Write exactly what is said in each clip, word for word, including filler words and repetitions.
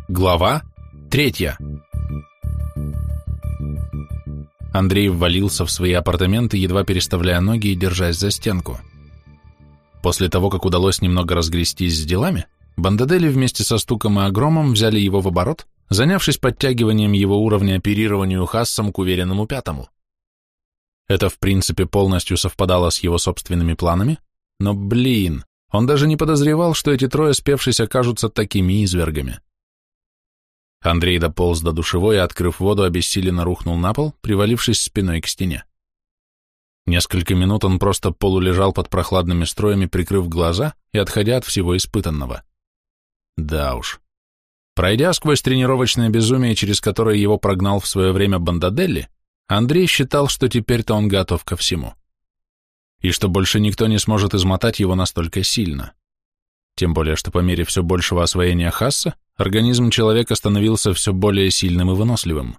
Глава третья. Андрей ввалился в свои апартаменты, едва переставляя ноги и держась за стенку. После того, как удалось немного разгрестись с делами, Бандадели вместе со Стуком и Огромом взяли его в оборот, занявшись подтягиванием его уровня оперированию Хассом к уверенному пятому. Это, в принципе, полностью совпадало с его собственными планами, но, блин, он даже не подозревал, что эти трое, спевшись, окажутся такими извергами. Андрей дополз до душевой и, открыв воду, обессиленно рухнул на пол, привалившись спиной к стене. Несколько минут он просто полулежал под прохладными струями, прикрыв глаза и отходя от всего испытанного. Да уж. Пройдя сквозь тренировочное безумие, через которое его прогнал в свое время Бандаделли, Андрей считал, что теперь-то он готов ко всему. И что больше никто не сможет измотать его настолько сильно. Тем более, что по мере все большего освоения Хасса, организм человека становился все более сильным и выносливым.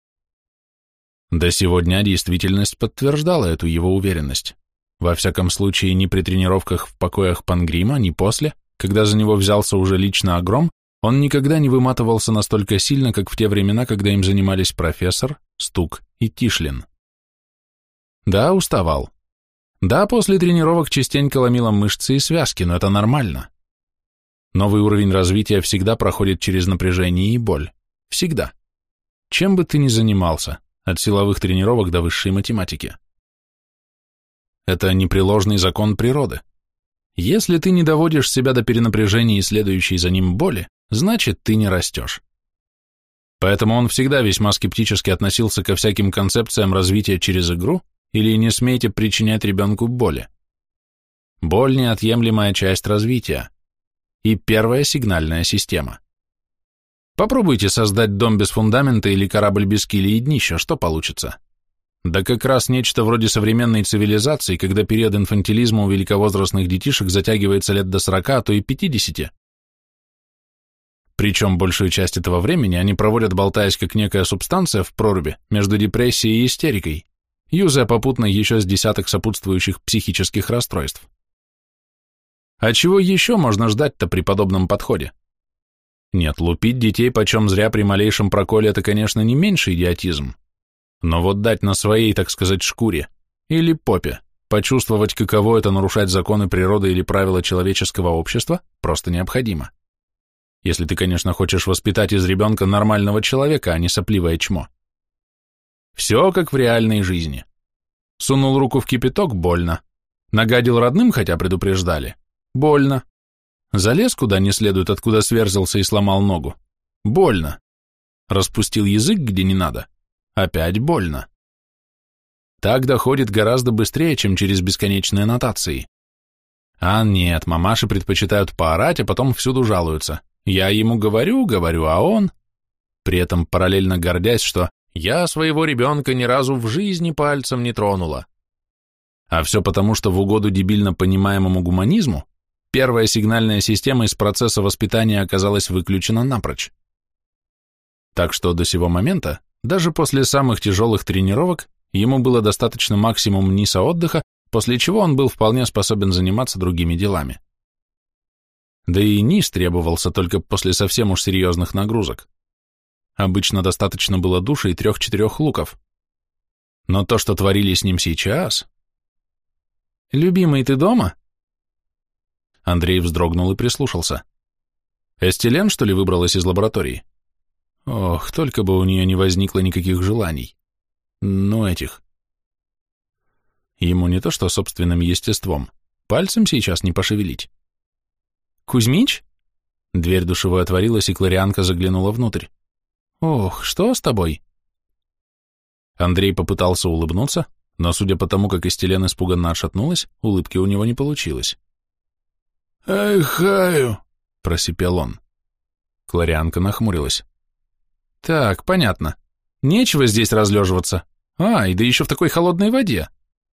До сего дня действительность подтверждала эту его уверенность. Во всяком случае, ни при тренировках в покоях Пангрима, ни после, когда за него взялся уже лично Огром, он никогда не выматывался настолько сильно, как в те времена, когда им занимались профессор, Стук и Тишлин. Да, уставал. Да, после тренировок частенько ломило мышцы и связки, но это нормально. Новый уровень развития всегда проходит через напряжение и боль. Всегда. Чем бы ты ни занимался, от силовых тренировок до высшей математики. Это непреложный закон природы. Если ты не доводишь себя до перенапряжения и следующей за ним боли, значит, ты не растешь. Поэтому он всегда весьма скептически относился ко всяким концепциям развития через игру или «не смейте причинять ребенку боли». Боль – неотъемлемая часть развития. И первая сигнальная система. Попробуйте создать дом без фундамента или корабль без киля и днища, что получится? Да как раз нечто вроде современной цивилизации, когда период инфантилизма у великовозрастных детишек затягивается лет до сорока, а то и пятидесяти. Причем большую часть этого времени они проводят, болтаясь как некая субстанция в проруби между депрессией и истерикой, юзая попутно еще с десяток сопутствующих психических расстройств. А чего еще можно ждать-то при подобном подходе? Нет, лупить детей почем зря при малейшем проколе – это, конечно, не меньший идиотизм. Но вот дать на своей, так сказать, шкуре или попе почувствовать, каково это нарушать законы природы или правила человеческого общества, просто необходимо. Если ты, конечно, хочешь воспитать из ребенка нормального человека, а не сопливое чмо. Все как в реальной жизни. Сунул руку в кипяток – больно. Нагадил родным, хотя предупреждали – больно. Залез куда не следует, откуда сверзился и сломал ногу – больно. Распустил язык, где не надо – опять больно. Так доходит гораздо быстрее, чем через бесконечные нотации. А нет, мамаши предпочитают поорать, а потом всюду жалуются. Я ему говорю, говорю, а он... При этом параллельно гордясь, что я своего ребенка ни разу в жизни пальцем не тронула. А все потому, что в угоду дебильно понимаемому гуманизму первая сигнальная система из процесса воспитания оказалась выключена напрочь. Так что до сего момента, даже после самых тяжелых тренировок, ему было достаточно максимум ниса отдыха, после чего он был вполне способен заниматься другими делами. Да и низ требовался только после совсем уж серьезных нагрузок. Обычно достаточно было душа и трех-четырех луков. Но то, что творили с ним сейчас... «Любимый, ты дома?» Андрей вздрогнул и прислушался. Эстелен, что ли, выбралась из лаборатории? Ох, только бы у нее не возникло никаких желаний. Ну, этих. Ему не то что собственным естеством, пальцем сейчас не пошевелить. «Кузьмич?» Дверь душевой отворилась, и Кларианка заглянула внутрь. «Ох, что с тобой?» Андрей попытался улыбнуться, но, судя по тому, как Эстелен испуганно отшатнулась, улыбки у него не получилось. «Айхаю!» — просипел он. Кларианка нахмурилась. «Так, понятно. Нечего здесь разлеживаться. А, и да еще в такой холодной воде!»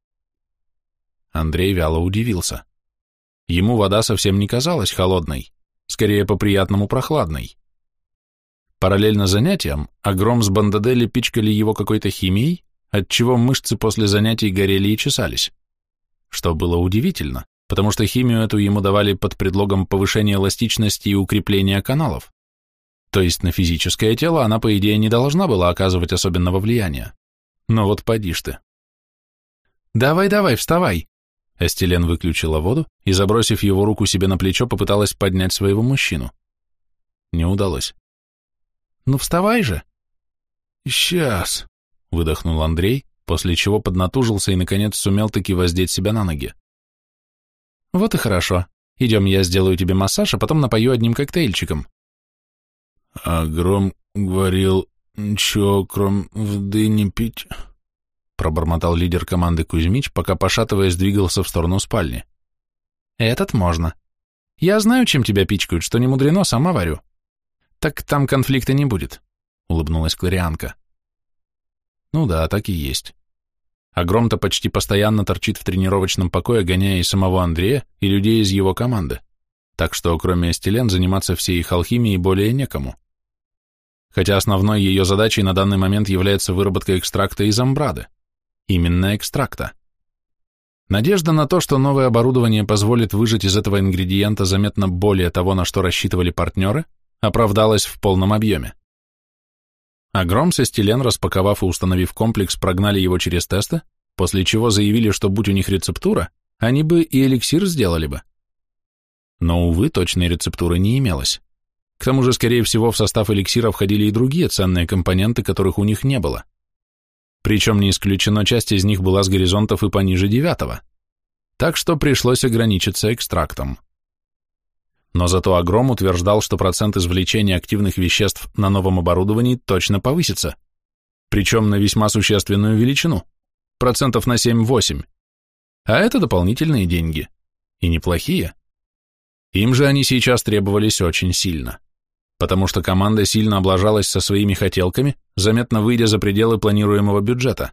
Андрей вяло удивился. Ему вода совсем не казалась холодной, скорее по-приятному прохладной. Параллельно занятиям Огром с Бандадели пичкали его какой-то химией, отчего мышцы после занятий горели и чесались. Что было удивительно, потому что химию эту ему давали под предлогом повышения эластичности и укрепления каналов. То есть на физическое тело она, по идее, не должна была оказывать особенного влияния. Но вот поди ж ты. «Давай, давай, вставай!» Эстелен выключила воду и, забросив его руку себе на плечо, попыталась поднять своего мужчину. Не удалось. «Ну вставай же!» «Сейчас!» — выдохнул Андрей, после чего поднатужился и, наконец, сумел таки воздеть себя на ноги. «Вот и хорошо. Идем, я сделаю тебе массаж, а потом напою одним коктейльчиком». «А Гром говорил, ничего, кром воды не пить», — пробормотал лидер команды Кузьмич, пока, пошатываясь, двигался в сторону спальни. «Этот можно. Я знаю, чем тебя пичкают, что не мудрено, сама варю. Так там конфликта не будет», — улыбнулась Кларианка. «Ну да, так и есть. А Гром-то почти постоянно торчит в тренировочном покое, гоняя и самого Андрея, и людей из его команды, так что кроме Эстелен заниматься всей их алхимией более некому. Хотя основной ее задачей на данный момент является выработка экстракта из амбрады. Именно экстракта. Надежда на то, что новое оборудование позволит выжать из этого ингредиента заметно более того, на что рассчитывали партнеры, оправдалась в полном объеме. А Гром с Эстелен, распаковав и установив комплекс, прогнали его через тесты, после чего заявили, что будь у них рецептура, они бы и эликсир сделали бы. Но, увы, точной рецептуры не имелось. К тому же, скорее всего, в состав эликсира входили и другие ценные компоненты, которых у них не было. Причем не исключено, часть из них была с горизонтов и пониже девятого. Так что пришлось ограничиться экстрактом. Но зато Агром утверждал, что процент извлечения активных веществ на новом оборудовании точно повысится, причем на весьма существенную величину, процентов на семь-восемь. А это дополнительные деньги. И неплохие. Им же они сейчас требовались очень сильно, потому что команда сильно облажалась со своими хотелками, заметно выйдя за пределы планируемого бюджета.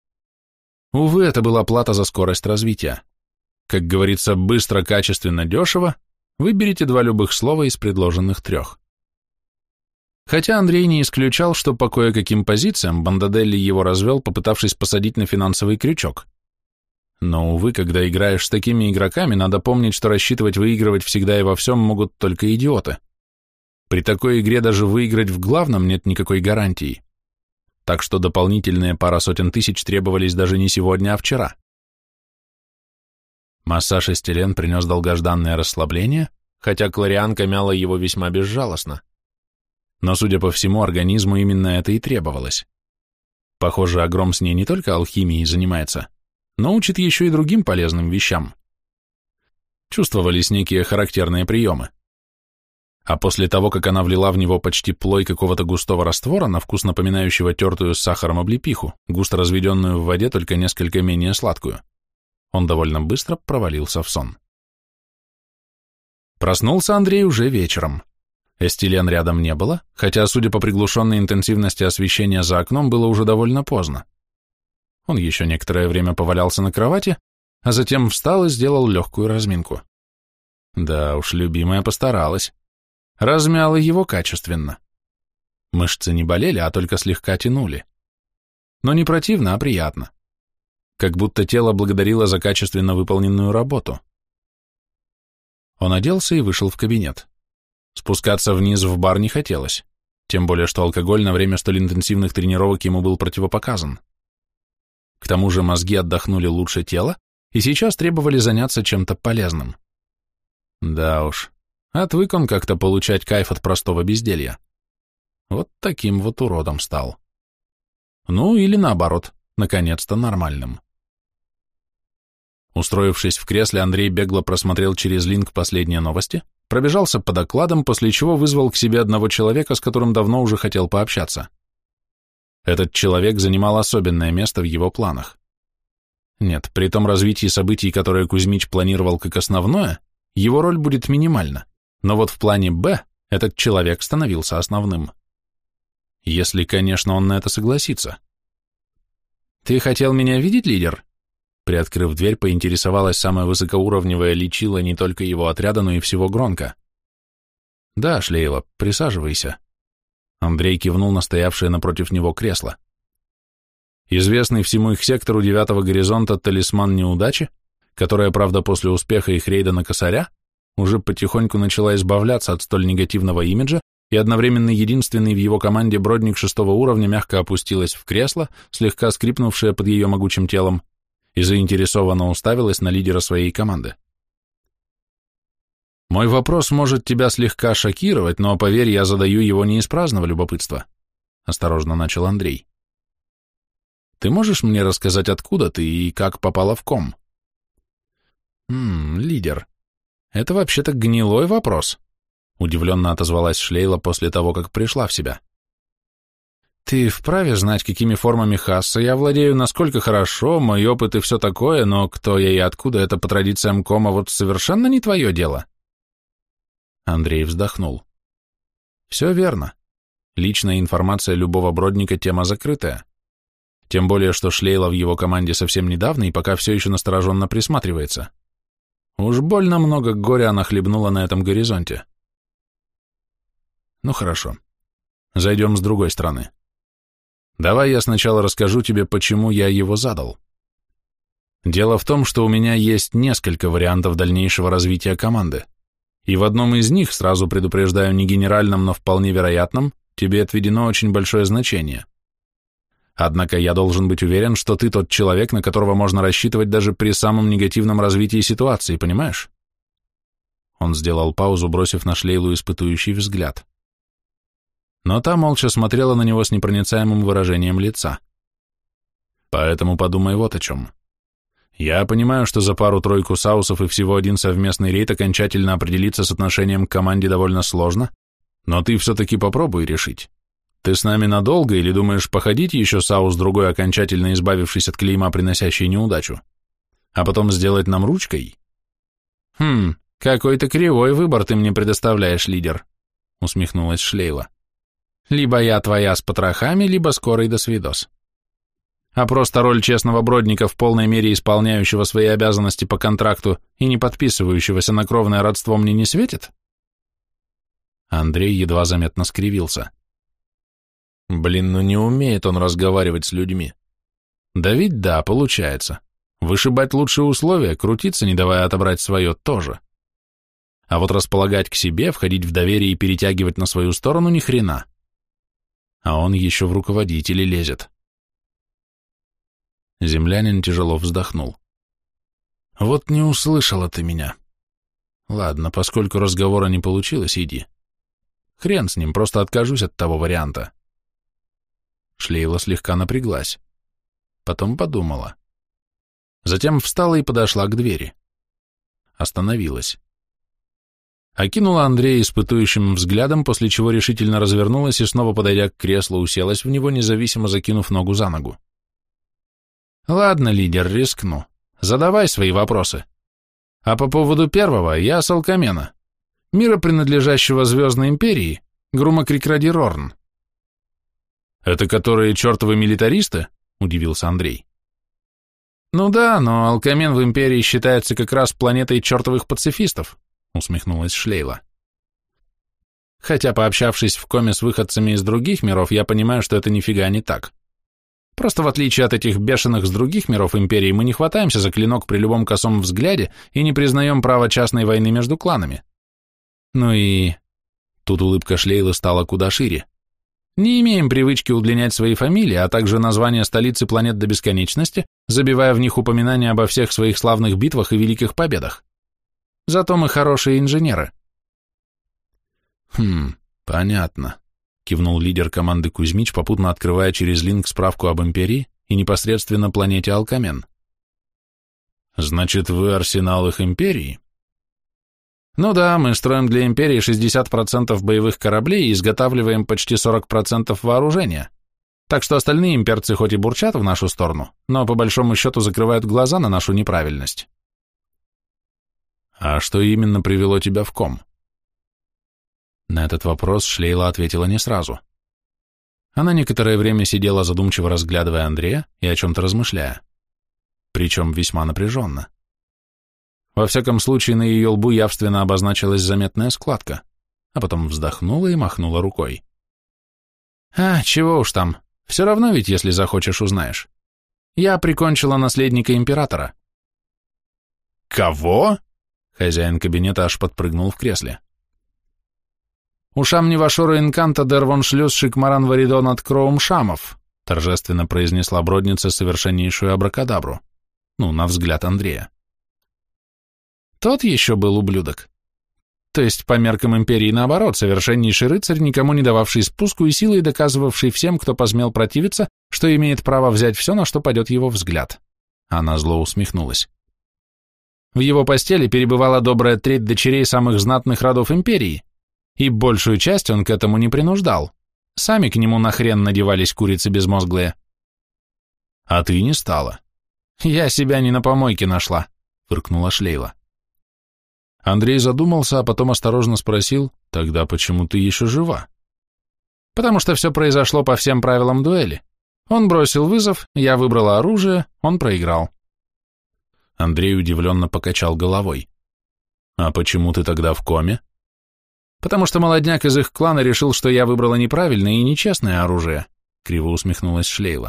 Увы, это была плата за скорость развития. Как говорится, быстро, качественно, дешево. Выберите два любых слова из предложенных трех. Хотя Андрей не исключал, что по кое-каким позициям Бандаделли его развел, попытавшись посадить на финансовый крючок. Но, увы, когда играешь с такими игроками, надо помнить, что рассчитывать выигрывать всегда и во всем могут только идиоты. При такой игре даже выиграть в главном нет никакой гарантии. Так что дополнительные пара сотен тысяч требовались даже не сегодня, а вчера. Массаж Эстелен принес долгожданное расслабление, хотя Кларианка мяла его весьма безжалостно. Но, судя по всему, организму именно это и требовалось. Похоже, Агром с ней не только алхимией занимается, но учит еще и другим полезным вещам. Чувствовались некие характерные приемы. А после того, как она влила в него почти плой какого-то густого раствора, на вкус напоминающего тертую с сахаром облепиху, густо разведенную в воде, только несколько менее сладкую, он довольно быстро провалился в сон. Проснулся Андрей уже вечером. Эстелен рядом не было, хотя, судя по приглушенной интенсивности освещения за окном, было уже довольно поздно. Он еще некоторое время повалялся на кровати, а затем встал и сделал легкую разминку. Да уж, любимая постаралась. Размяла его качественно. Мышцы не болели, а только слегка тянули. Но не противно, а приятно. Как будто тело благодарило за качественно выполненную работу. Он оделся и вышел в кабинет. Спускаться вниз в бар не хотелось, тем более что алкоголь на время столь интенсивных тренировок ему был противопоказан. К тому же мозги отдохнули лучше тела и сейчас требовали заняться чем-то полезным. Да уж, отвык он как-то получать кайф от простого безделья. Вот таким вот уродом стал. Ну или наоборот, наконец-то нормальным. Устроившись в кресле, Андрей бегло просмотрел через линк последние новости, пробежался по докладам, после чего вызвал к себе одного человека, с которым давно уже хотел пообщаться. Этот человек занимал особенное место в его планах. Нет, при том развитии событий, которое Кузьмич планировал как основное, его роль будет минимальна, но вот в плане «Б» этот человек становился основным. Если, конечно, он на это согласится. «Ты хотел меня видеть, лидер?» Приоткрыв дверь, поинтересовалась самая высокоуровневая личила не только его отряда, но и всего Гронка. «Да, Шлейла, присаживайся». Андрей кивнул на стоявшее напротив него кресло. Известный всему их сектору девятого горизонта талисман неудачи, которая, правда, после успеха их рейда на косаря, уже потихоньку начала избавляться от столь негативного имиджа и одновременно единственный в его команде бродник шестого уровня мягко опустилась в кресло, слегка скрипнувшее под ее могучим телом, и заинтересованно уставилась на лидера своей команды. «Мой вопрос может тебя слегка шокировать, но, поверь, я задаю его не из праздного любопытства», — осторожно начал Андрей. «Ты можешь мне рассказать, откуда ты и как попала в ком?» «Хм, лидер, это вообще-то гнилой вопрос», — удивленно отозвалась Шлейла после того, как пришла в себя. «Ты вправе знать, какими формами хасса я владею, насколько хорошо, мой опыт и все такое, но кто я и откуда, это по традициям кома вот совершенно не твое дело». Андрей вздохнул. «Все верно. Личная информация любого бродника — тема закрытая. Тем более, что Шлейла в его команде совсем недавно и пока все еще настороженно присматривается. Уж больно много горя она хлебнула на этом горизонте. Ну хорошо. Зайдем с другой стороны. Давай я сначала расскажу тебе, почему я его задал. Дело в том, что у меня есть несколько вариантов дальнейшего развития команды. И в одном из них, сразу предупреждаю, не генеральном, но вполне вероятном, тебе отведено очень большое значение. Однако я должен быть уверен, что ты тот человек, на которого можно рассчитывать даже при самом негативном развитии ситуации, понимаешь? Он сделал паузу, бросив на Шлейлу испытующий взгляд. Но та молча смотрела на него с непроницаемым выражением лица. Поэтому подумай вот о чем. Я понимаю, что за пару-тройку саусов и всего один совместный рейд окончательно определиться с отношением к команде довольно сложно, но ты все-таки попробуй решить. Ты с нами надолго или думаешь походить еще саус другой, окончательно избавившись от клейма, приносящей неудачу, а потом сделать нам ручкой? Хм, какой-то кривой выбор ты мне предоставляешь, лидер, усмехнулась Шлейла. Либо я твоя с потрохами, либо скорый досвидос. А просто роль честного бродника, в полной мере исполняющего свои обязанности по контракту и не подписывающегося на кровное родство, мне не светит? Андрей едва заметно скривился. Блин, ну не умеет он разговаривать с людьми. Да ведь да, получается. Вышибать лучшие условия, крутиться, не давая отобрать свое, тоже. А вот располагать к себе, входить в доверие и перетягивать на свою сторону ни хрена. А он еще в руководители лезет. Землянин тяжело вздохнул. Вот не услышала ты меня. Ладно, поскольку разговора не получилось, иди. Хрен с ним, просто откажусь от того варианта. Шлейла слегка напряглась. Потом подумала. Затем встала и подошла к двери. Остановилась. Окинула Андрея испытующим взглядом, после чего решительно развернулась и, снова подойдя к креслу, уселась в него, независимо закинув ногу за ногу. Ладно, лидер, рискну. Задавай свои вопросы. А по поводу первого, я с Алкамена, мира, принадлежащего Звездной Империи, Грумакрикради Рорн. Это которые чертовы милитаристы? Удивился Андрей. Ну да, но Алкамен в Империи считается как раз планетой чертовых пацифистов, усмехнулась Шлейла. Хотя, пообщавшись в коме с выходцами из других миров, я понимаю, что это нифига не так. Просто в отличие от этих бешеных с других миров Империи, мы не хватаемся за клинок при любом косом взгляде и не признаем права частной войны между кланами. Ну и... Тут улыбка Шлейлы стала куда шире. Не имеем привычки удлинять свои фамилии, а также названия столицы планет до бесконечности, забивая в них упоминания обо всех своих славных битвах и великих победах. Зато мы хорошие инженеры. Хм, понятно. Кивнул лидер команды Кузьмич, попутно открывая через линк справку об Империи и непосредственно планете Алкамен. Значит, вы арсенал их Империи? Ну да, мы строим для Империи шестьдесят процентов боевых кораблей и изготавливаем почти сорок процентов вооружения. Так что остальные имперцы хоть и бурчат в нашу сторону, но по большому счету закрывают глаза на нашу неправильность. А что именно привело тебя в ком? На этот вопрос Шлейла ответила не сразу. Она некоторое время сидела, задумчиво разглядывая Андрея и о чем-то размышляя. Причем весьма напряженно. Во всяком случае, на ее лбу явственно обозначилась заметная складка, а потом вздохнула и махнула рукой. «А, чего уж там, все равно ведь, если захочешь, узнаешь. Я прикончила наследника императора». «Кого?» — хозяин кабинета аж подпрыгнул в кресле. «Ушам не вашора инканта дервон шлюз шикмаран варидон от кроум шамов», торжественно произнесла бродница совершеннейшую абракадабру. Ну, на взгляд Андрея. Тот еще был ублюдок. То есть, по меркам империи, наоборот, совершеннейший рыцарь, никому не дававший спуску и силой доказывавший всем, кто посмел противиться, что имеет право взять все, на что падет его взгляд. Она зло усмехнулась. В его постели перебывала добрая треть дочерей самых знатных родов империи, и большую часть он к этому не принуждал. Сами к нему нахрен надевались курицы безмозглые. А ты не стала. Я себя не на помойке нашла, фыркнула Шлейла. Андрей задумался, а потом осторожно спросил, тогда почему ты еще жива? Потому что все произошло по всем правилам дуэли. Он бросил вызов, я выбрала оружие, он проиграл. Андрей удивленно покачал головой. А почему ты тогда в коме? Потому что молодняк из их клана решил, что я выбрала неправильное и нечестное оружие, криво усмехнулась Шлейла.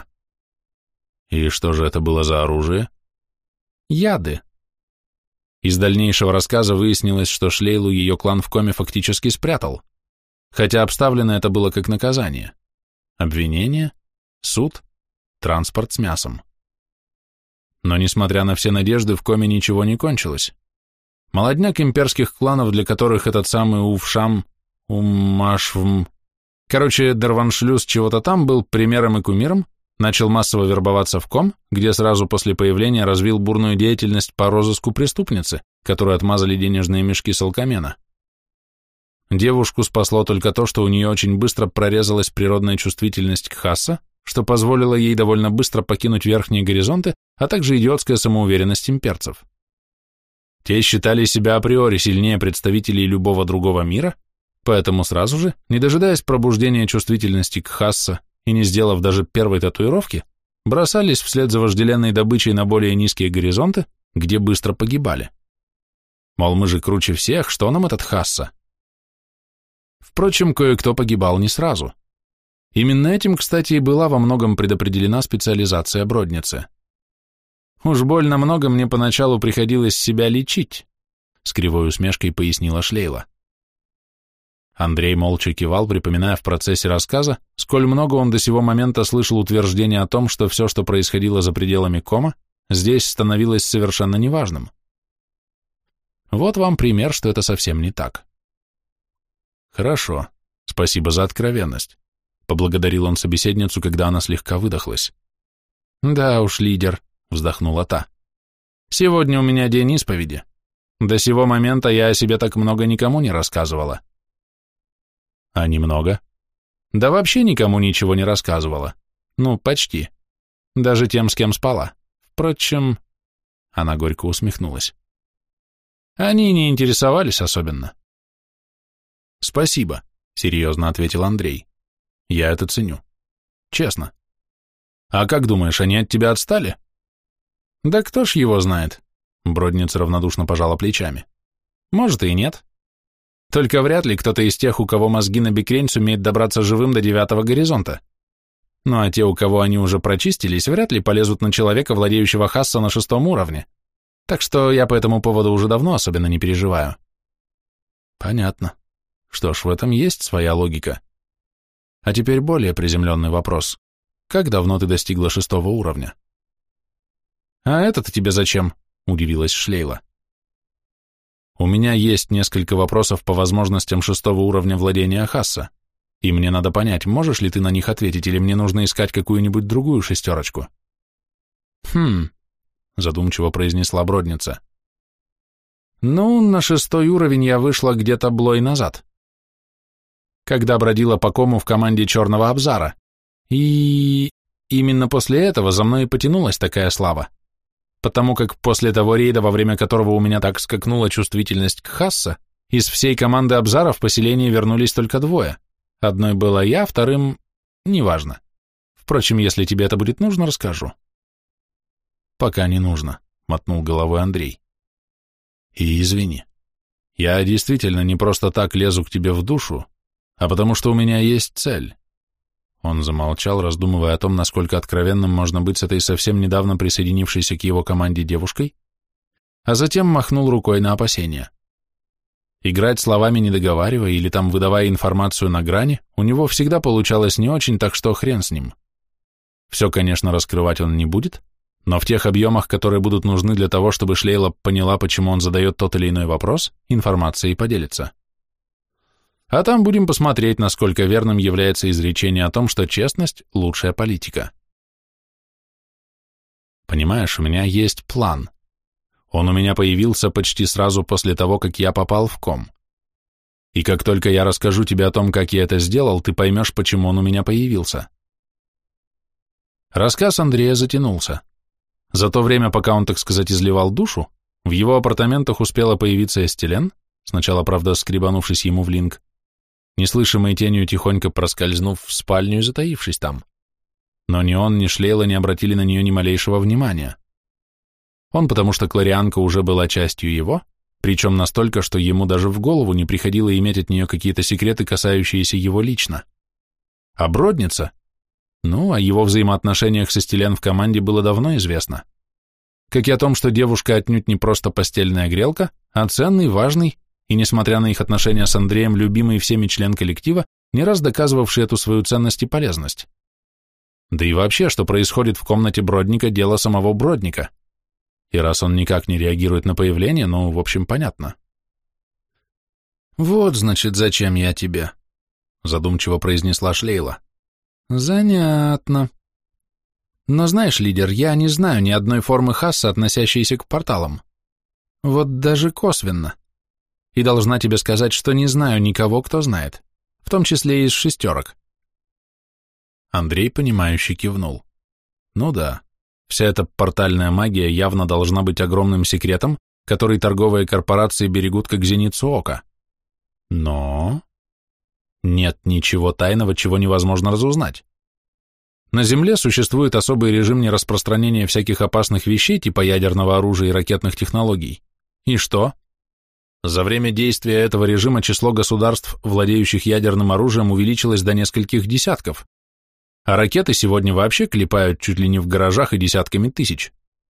И что же это было за оружие? Яды. Из дальнейшего рассказа выяснилось, что Шлейлу ее клан в коме фактически спрятал, хотя обставлено это было как наказание. Обвинение, суд, транспорт с мясом. Но, несмотря на все надежды, в коме ничего не кончилось. Молодняк имперских кланов, для которых этот самый Увшам, Умашвм, короче, Дарваншлюз чего-то там был примером и кумиром, начал массово вербоваться в ком, где сразу после появления развил бурную деятельность по розыску преступницы, которую отмазали денежные мешки с алкамена. Девушку спасло только то, что у нее очень быстро прорезалась природная чувствительность к Хасса, что позволило ей довольно быстро покинуть верхние горизонты, а также идиотская самоуверенность имперцев. Те считали себя априори сильнее представителей любого другого мира, поэтому сразу же, не дожидаясь пробуждения чувствительности к Хасса и не сделав даже первой татуировки, бросались вслед за вожделенной добычей на более низкие горизонты, где быстро погибали. Мол, мы же круче всех, что нам этот Хасса? Впрочем, кое-кто погибал не сразу. Именно этим, кстати, и была во многом предопределена специализация бродницы. «Уж больно много мне поначалу приходилось себя лечить», — с кривой усмешкой пояснила Шлейла. Андрей молча кивал, припоминая в процессе рассказа, сколь много он до сего момента слышал утверждения о том, что все, что происходило за пределами кома, здесь становилось совершенно неважным. Вот вам пример, что это совсем не так. «Хорошо, спасибо за откровенность», — поблагодарил он собеседницу, когда она слегка выдохлась. «Да уж, лидер», — вздохнула та. «Сегодня у меня день исповеди. До сего момента я о себе так много никому не рассказывала». «А немного?» «Да вообще никому ничего не рассказывала. Ну, почти. Даже тем, с кем спала. Впрочем...» Она горько усмехнулась. «Они не интересовались особенно». «Спасибо», — серьезно ответил Андрей. «Я это ценю. Честно. А как думаешь, они от тебя отстали?» «Да кто ж его знает?» Бродница равнодушно пожала плечами. «Может и нет. Только вряд ли кто-то из тех, у кого мозги на бекрень, сумеет добраться живым до девятого горизонта. Ну а те, у кого они уже прочистились, вряд ли полезут на человека, владеющего Хасса на шестом уровне. Так что я по этому поводу уже давно особенно не переживаю». «Понятно. Что ж, в этом есть своя логика. А теперь более приземленный вопрос. Как давно ты достигла шестого уровня?» «А это-то тебе зачем?» — удивилась Шлейла. «У меня есть несколько вопросов по возможностям шестого уровня владения Хасса, и мне надо понять, можешь ли ты на них ответить, или мне нужно искать какую-нибудь другую шестерочку?» «Хм», — задумчиво произнесла бродница. «Ну, на шестой уровень я вышла где-то блой назад, когда бродила по кому в команде Черного Абзара, и именно после этого за мной и потянулась такая слава. Потому как после того рейда, во время которого у меня так скакнула чувствительность к Хасса, из всей команды Абзара в поселение вернулись только двое. Одной была я, вторым... неважно. Впрочем, если тебе это будет нужно, расскажу». «Пока не нужно», — мотнул головой Андрей. «И извини, я действительно не просто так лезу к тебе в душу, а потому что у меня есть цель». Он замолчал, раздумывая о том, насколько откровенным можно быть с этой совсем недавно присоединившейся к его команде девушкой, а затем махнул рукой на опасения. Играть словами не договаривая или там выдавая информацию на грани, у него всегда получалось не очень, так что хрен с ним. Все, конечно, раскрывать он не будет, но в тех объемах, которые будут нужны для того, чтобы Шлейла поняла, почему он задает тот или иной вопрос, информация и поделится. А там будем посмотреть, насколько верным является изречение о том, что честность – лучшая политика. Понимаешь, у меня есть план. Он у меня появился почти сразу после того, как я попал в ком. И как только я расскажу тебе о том, как я это сделал, ты поймешь, почему он у меня появился. Рассказ Андрея затянулся. За то время, пока он, так сказать, изливал душу, в его апартаментах успела появиться Эстелен, сначала, правда, скребанувшись ему в линк, неслышимой тенью тихонько проскользнув в спальню и затаившись там. Но ни он, ни Шлейла не обратили на нее ни малейшего внимания. Он, потому что Кларианка уже была частью его, причем настолько, что ему даже в голову не приходило иметь от нее какие-то секреты, касающиеся его лично. А Бродница? Ну, о его взаимоотношениях с Эстелен в команде было давно известно. Как и о том, что девушка отнюдь не просто постельная грелка, а ценный, важный и, несмотря на их отношения с Андреем, любимый всеми член коллектива, не раз доказывавший эту свою ценность и полезность. Да и вообще, что происходит в комнате Бродника, дело самого Бродника. И раз он никак не реагирует на появление, ну, в общем, понятно. «Вот, значит, зачем я тебе», — задумчиво произнесла Шлейла. «Занятно. Но знаешь, лидер, я не знаю ни одной формы хасса, относящейся к порталам. Вот даже косвенно. И должна тебе сказать, что не знаю никого, кто знает, в том числе и из шестерок». Андрей, понимающе кивнул. «Ну да, вся эта портальная магия явно должна быть огромным секретом, который торговые корпорации берегут как зеницу ока. Но нет ничего тайного, чего невозможно разузнать. На Земле существует особый режим нераспространения всяких опасных вещей типа ядерного оружия и ракетных технологий. И что? За время действия этого режима число государств, владеющих ядерным оружием, увеличилось до нескольких десятков. А ракеты сегодня вообще клепают чуть ли не в гаражах и десятками тысяч.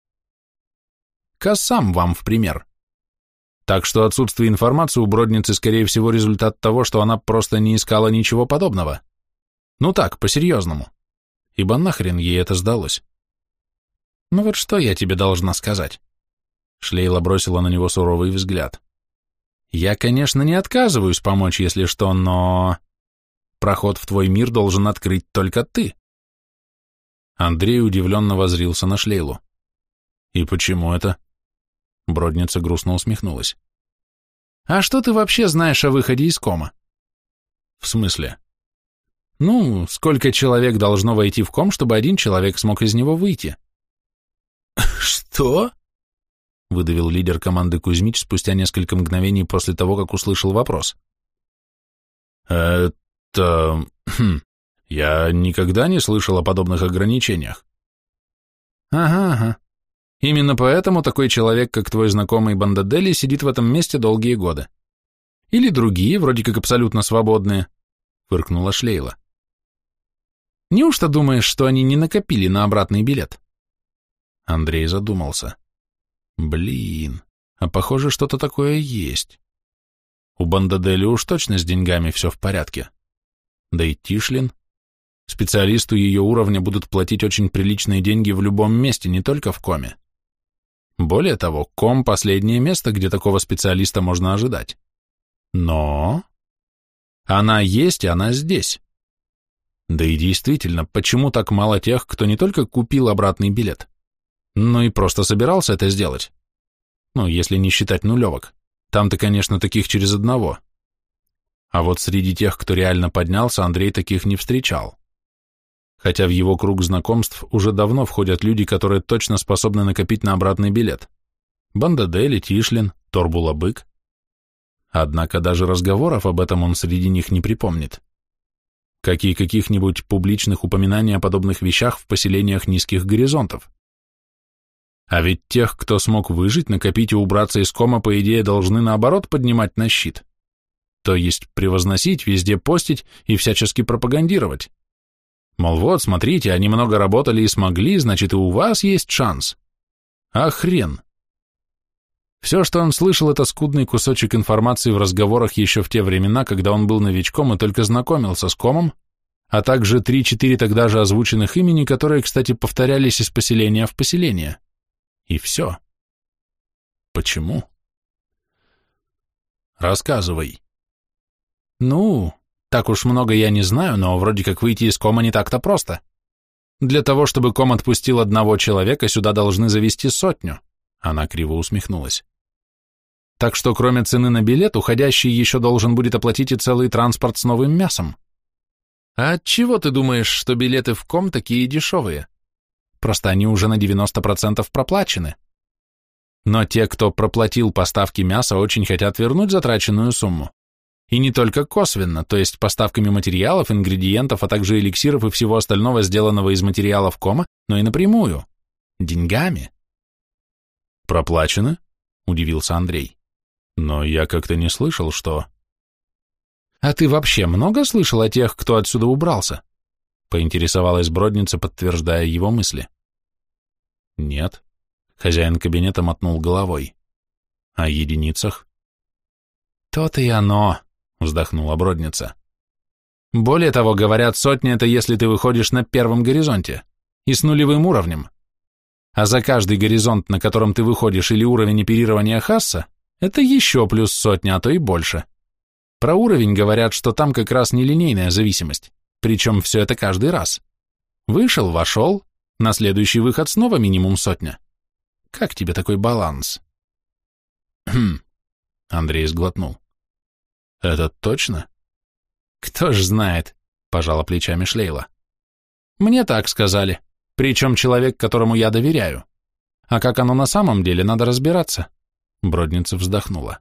Кассам вам в пример. Так что отсутствие информации у Бродницы, скорее всего, результат того, что она просто не искала ничего подобного. Ну так, по-серьезному. Ибо нахрен ей это сдалось? Ну вот что я тебе должна сказать? Шлейла бросила на него суровый взгляд. Я, конечно, не отказываюсь помочь, если что, но... Проход в твой мир должен открыть только ты. Андрей удивленно воззрился на Шлейлу. И почему это? Бродница грустно усмехнулась. А что ты вообще знаешь о выходе из кома? В смысле? Ну, сколько человек должно войти в ком, чтобы один человек смог из него выйти? Что? Выдавил лидер команды Кузьмич спустя несколько мгновений после того, как услышал вопрос. Это... Хм, я никогда не слышал о подобных ограничениях. Ага, ага. Именно поэтому такой человек, как твой знакомый Бандадели, сидит в этом месте долгие годы. Или другие, вроде как абсолютно свободные, фыркнула Шлейла. Неужто думаешь, что они не накопили на обратный билет? Андрей задумался. Блин, а похоже, что-то такое есть. У Бандадели уж точно с деньгами все в порядке. Да и Тишлин. Специалисту ее уровня будут платить очень приличные деньги в любом месте, не только в коме. Более того, ком – последнее место, где такого специалиста можно ожидать. Но она есть, и она здесь. Да и действительно, почему так мало тех, кто не только купил обратный билет, но и просто собирался это сделать? Ну, если не считать нулевок. Там-то, конечно, таких через одного. А вот среди тех, кто реально поднялся, Андрей таких не встречал. Хотя в его круг знакомств уже давно входят люди, которые точно способны накопить на обратный билет. Бандадели, Тишлин, Торбулабык. Однако даже разговоров об этом он среди них не припомнит. Как и каких-нибудь публичных упоминаний о подобных вещах в поселениях низких горизонтов. А ведь тех, кто смог выжить, накопить и убраться из кома, по идее, должны наоборот поднимать на щит. То есть превозносить, везде постить и всячески пропагандировать. Мол, вот, смотрите, они много работали и смогли, значит, и у вас есть шанс. А хрен. Все, что он слышал, это скудный кусочек информации в разговорах еще в те времена, когда он был новичком и только знакомился с комом, а также три-четыре тогда же озвученных имени, которые, кстати, повторялись из поселения в поселение. И все. Почему? Рассказывай. Ну, так уж много я не знаю, но вроде как выйти из кома не так-то просто. Для того, чтобы ком отпустил одного человека, сюда должны завести сотню. Она криво усмехнулась. Так что кроме цены на билет, уходящий еще должен будет оплатить и целый транспорт с новым мясом. А отчего ты думаешь, что билеты в ком такие дешевые? Просто они уже на девяносто процентов проплачены. Но те, кто проплатил поставки мяса, очень хотят вернуть затраченную сумму. И не только косвенно, то есть поставками материалов, ингредиентов, а также эликсиров и всего остального, сделанного из материалов кома, но и напрямую. Деньгами. Проплачены? Удивился Андрей. Но я как-то не слышал, что... А ты вообще много слышал о тех, кто отсюда убрался? Поинтересовалась Бродница, подтверждая его мысли. Нет. Хозяин кабинета мотнул головой. О единицах? То-то и оно, вздохнула Бродница. Более того, говорят, сотня — это если ты выходишь на первом горизонте и с нулевым уровнем. А за каждый горизонт, на котором ты выходишь, или уровень оперирования Хасса, это еще плюс сотня, а то и больше. Про уровень говорят, что там как раз нелинейная зависимость, причем все это каждый раз. Вышел, вошел, на следующий выход снова минимум сотня. Как тебе такой баланс? Хм, Андрей сглотнул. Это точно? Кто ж знает, пожала плечами Шлейла. Мне так сказали, причем человек, которому я доверяю. А как оно на самом деле, надо разбираться. Бродница вздохнула.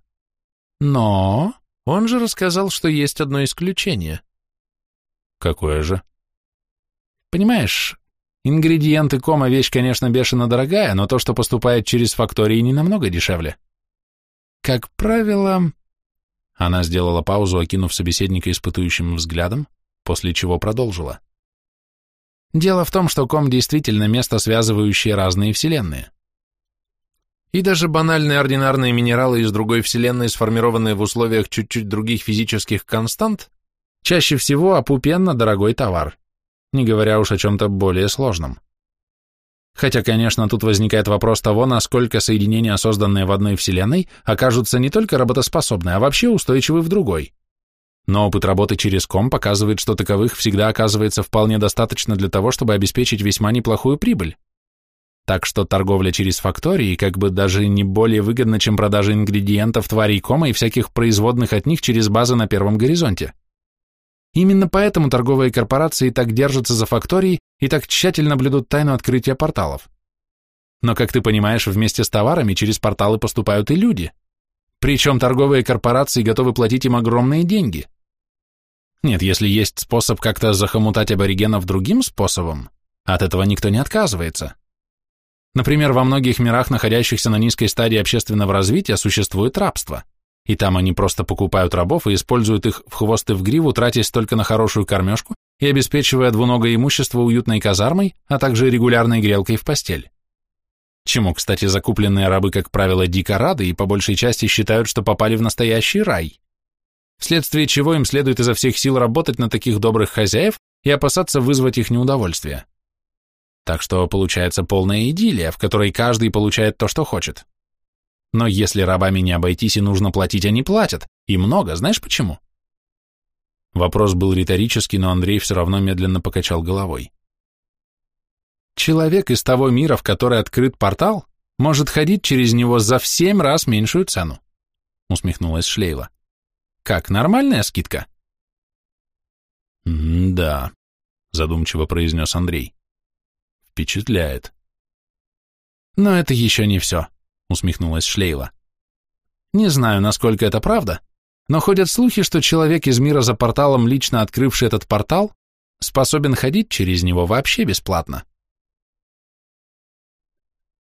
Но он же рассказал, что есть одно исключение. Какое же? Понимаешь, ингредиенты кома вещь, конечно, бешено дорогая, но то, что поступает через фактории, не намного дешевле. Как правило... Она сделала паузу, окинув собеседника испытующим взглядом, после чего продолжила. Дело в том, что ком действительно место, связывающее разные вселенные. И даже банальные ординарные минералы из другой вселенной, сформированные в условиях чуть-чуть других физических констант, чаще всего опупенно дорогой товар, не говоря уж о чем-то более сложном. Хотя, конечно, тут возникает вопрос того, насколько соединения, созданные в одной вселенной, окажутся не только работоспособны, а вообще устойчивы в другой. Но опыт работы через ком показывает, что таковых всегда оказывается вполне достаточно для того, чтобы обеспечить весьма неплохую прибыль. Так что торговля через фактории как бы даже не более выгодна, чем продажа ингредиентов тварей кома и всяких производных от них через базы на первом горизонте. Именно поэтому торговые корпорации так держатся за фактории и так тщательно блюдут тайну открытия порталов. Но, как ты понимаешь, вместе с товарами через порталы поступают и люди. Причем торговые корпорации готовы платить им огромные деньги. Нет, если есть способ как-то захомутать аборигенов другим способом, от этого никто не отказывается. Например, во многих мирах, находящихся на низкой стадии общественного развития, существует рабство, и там они просто покупают рабов и используют их в хвост и в гриву, тратясь только на хорошую кормежку и обеспечивая двуногое имущество уютной казармой, а также регулярной грелкой в постель. Чему, кстати, закупленные рабы, как правило, дико рады и по большей части считают, что попали в настоящий рай, вследствие чего им следует изо всех сил работать на таких добрых хозяев и опасаться вызвать их неудовольствие. Так что получается полная идиллия, в которой каждый получает то, что хочет. Но если рабами не обойтись и нужно платить, они платят. И много, знаешь почему? Вопрос был риторический, но Андрей все равно медленно покачал головой. Человек из того мира, в который открыт портал, может ходить через него за в семь раз меньшую цену, усмехнулась Шлейла. Как, нормальная скидка? Да, задумчиво произнес Андрей. Впечатляет. Но это еще не все, усмехнулась Шлейла. Не знаю, насколько это правда, но ходят слухи, что человек из мира за порталом, лично открывший этот портал, способен ходить через него вообще бесплатно.